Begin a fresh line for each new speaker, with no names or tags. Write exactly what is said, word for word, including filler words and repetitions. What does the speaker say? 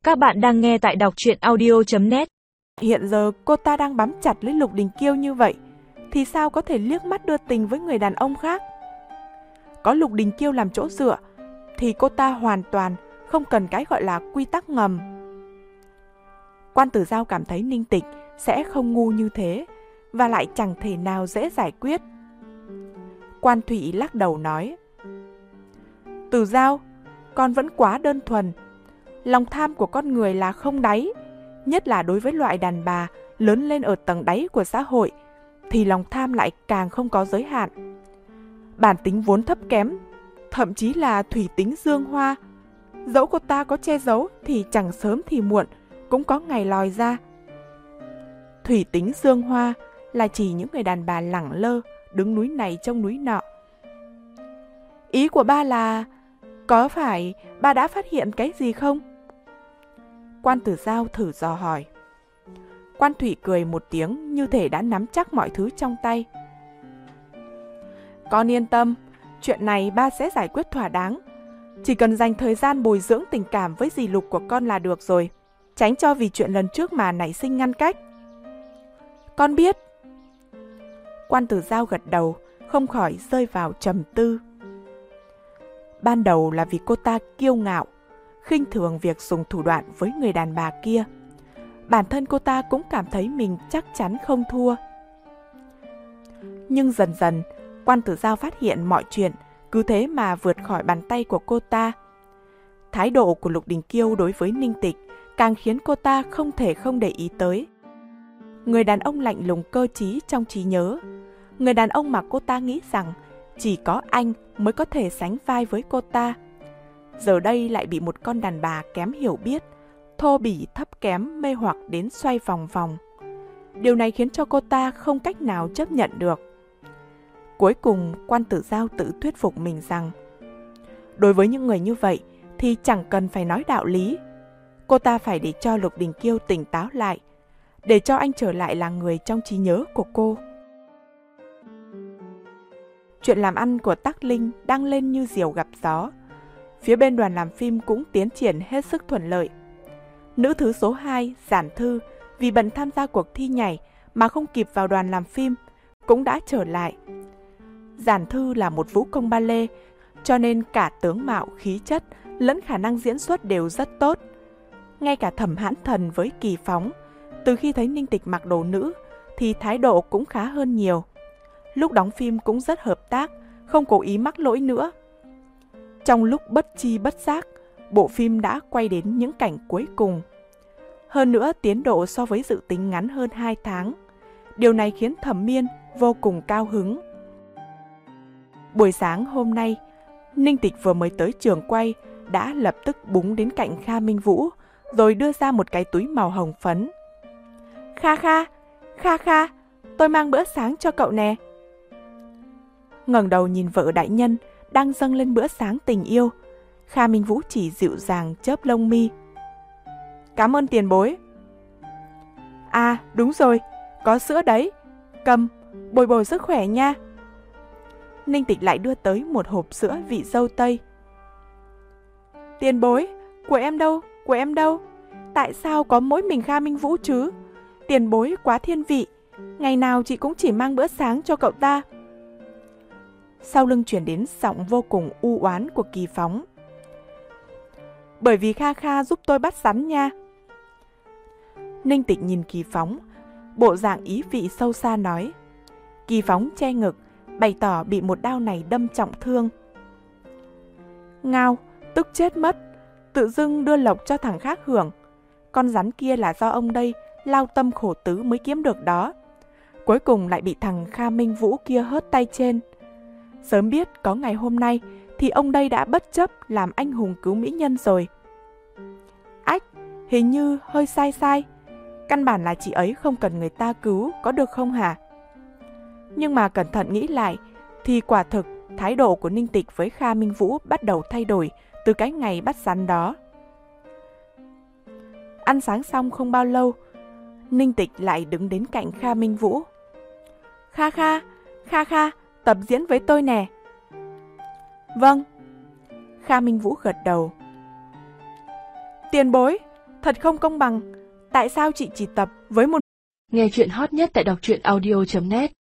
Các bạn đang nghe tại đọc truyện audio chấm net.
Hiện giờ cô ta đang bám chặt lấy Lục Đình Kiêu như vậy, thì sao có thể liếc mắt đưa tình với người đàn ông khác? Có Lục Đình Kiêu làm chỗ dựa, thì cô ta hoàn toàn không cần cái gọi là quy tắc ngầm. Quan Tử Giao cảm thấy Ninh Tịch sẽ không ngu như thế, và lại chẳng thể nào dễ giải quyết. Quan Thụy lắc đầu nói: Tử Giao, con vẫn quá đơn thuần. Lòng tham của con người là không đáy, nhất là đối với loại đàn bà lớn lên ở tầng đáy của xã hội, thì lòng tham lại càng không có giới hạn. Bản tính vốn thấp kém, thậm chí là thủy tính dương hoa, dẫu cô ta có che giấu thì chẳng sớm thì muộn cũng có ngày lòi ra. Thủy tính dương hoa là chỉ những người đàn bà lẳng lơ, đứng núi này trông núi nọ. Ý của ba là, có phải ba đã phát hiện cái gì không? Quan Tử Giao thử dò hỏi. Quan Thụy cười một tiếng như thể đã nắm chắc mọi thứ trong tay. Con yên tâm, chuyện này ba sẽ giải quyết thỏa đáng. Chỉ cần dành thời gian bồi dưỡng tình cảm với dì Lục của con là được rồi, tránh cho vì chuyện lần trước mà nảy sinh ngăn cách. Con biết. Quan Tử Giao gật đầu, không khỏi rơi vào trầm tư. Ban đầu là vì cô ta kiêu ngạo, khinh thường việc dùng thủ đoạn với người đàn bà kia. Bản thân cô ta cũng cảm thấy mình chắc chắn không thua. Nhưng dần dần, Quan Tử Giao phát hiện mọi chuyện cứ thế mà vượt khỏi bàn tay của cô ta. Thái độ của Lục Đình Kiêu đối với Ninh Tịch càng khiến cô ta không thể không để ý tới. Người đàn ông lạnh lùng cơ trí trong trí nhớ, người đàn ông mà cô ta nghĩ rằng chỉ có anh mới có thể sánh vai với cô ta, giờ đây lại bị một con đàn bà kém hiểu biết, thô bỉ thấp kém mê hoặc đến xoay vòng vòng. Điều này khiến cho cô ta không cách nào chấp nhận được. Cuối cùng, Quan Tử Giao tự thuyết phục mình rằng đối với những người như vậy thì chẳng cần phải nói đạo lý. Cô ta phải để cho Lục Đình Kiêu tỉnh táo lại, để cho anh trở lại là người trong trí nhớ của cô. Chuyện làm ăn của Tắc Linh đang lên như diều gặp gió. Phía bên đoàn làm phim cũng tiến triển hết sức thuận lợi. Nữ thứ số hai, Giản Thư, vì bận tham gia cuộc thi nhảy mà không kịp vào đoàn làm phim, cũng đã trở lại. Giản Thư là một vũ công ba lê, cho nên cả tướng mạo, khí chất lẫn khả năng diễn xuất đều rất tốt. Ngay cả Thẩm Hãn Thần với Kỳ Phóng, từ khi thấy Ninh Tịch mặc đồ nữ thì thái độ cũng khá hơn nhiều. Lúc đóng phim cũng rất hợp tác, không cố ý mắc lỗi nữa. Trong lúc bất chi bất giác, bộ phim đã quay đến những cảnh cuối cùng. Hơn nữa, tiến độ so với dự tính ngắn hơn hai tháng. Điều này khiến Thẩm Miên vô cùng cao hứng. Buổi sáng hôm nay, Ninh Tịch vừa mới tới trường quay đã lập tức búng đến cạnh Kha Minh Vũ, rồi đưa ra một cái túi màu hồng phấn. Kha Kha, Kha Kha, tôi mang bữa sáng cho cậu nè. Ngẩng đầu nhìn vợ đại nhân đang dâng lên bữa sáng tình yêu, Kha Minh Vũ chỉ dịu dàng chớp lông mi. Cảm ơn tiền bối. À đúng rồi, có sữa đấy, cầm, bồi bồi sức khỏe nha. Ninh Tịch lại đưa tới một hộp sữa vị dâu tây. Tiền bối, của em đâu, của em đâu? Tại sao có mỗi mình Kha Minh Vũ chứ? Tiền bối quá thiên vị, ngày nào chị cũng chỉ mang bữa sáng cho cậu ta. Sau lưng chuyển đến giọng vô cùng u oán của Kỳ Phóng. Bởi vì Kha Kha giúp tôi bắt rắn nha. Ninh Tịch nhìn Kỳ Phóng, bộ dạng ý vị sâu xa nói. Kỳ Phóng che ngực, bày tỏ bị một đao này đâm trọng thương. Ngao, tức chết mất, tự dưng đưa lộc cho thằng khác hưởng. Con rắn kia là do ông đây lao tâm khổ tứ mới kiếm được đó. Cuối cùng lại bị thằng Kha Minh Vũ kia hớt tay trên. Sớm biết có ngày hôm nay thì ông đây đã bất chấp làm anh hùng cứu mỹ nhân rồi. Ách, hình như hơi sai sai. Căn bản là chị ấy không cần người ta cứu, có được không hả? Nhưng mà cẩn thận nghĩ lại thì quả thực thái độ của Ninh Tịch với Kha Minh Vũ bắt đầu thay đổi từ cái ngày bắt rắn đó. Ăn sáng xong không bao lâu, Ninh Tịch lại đứng đến cạnh Kha Minh Vũ. Kha Kha, Kha Kha, tập diễn với tôi nè. Vâng. Kha Minh Vũ gật đầu. Tiền bối, Thật không công bằng. Tại sao chị chỉ tập với một...
Nghe chuyện hot nhất tại đọc truyện audio chấm net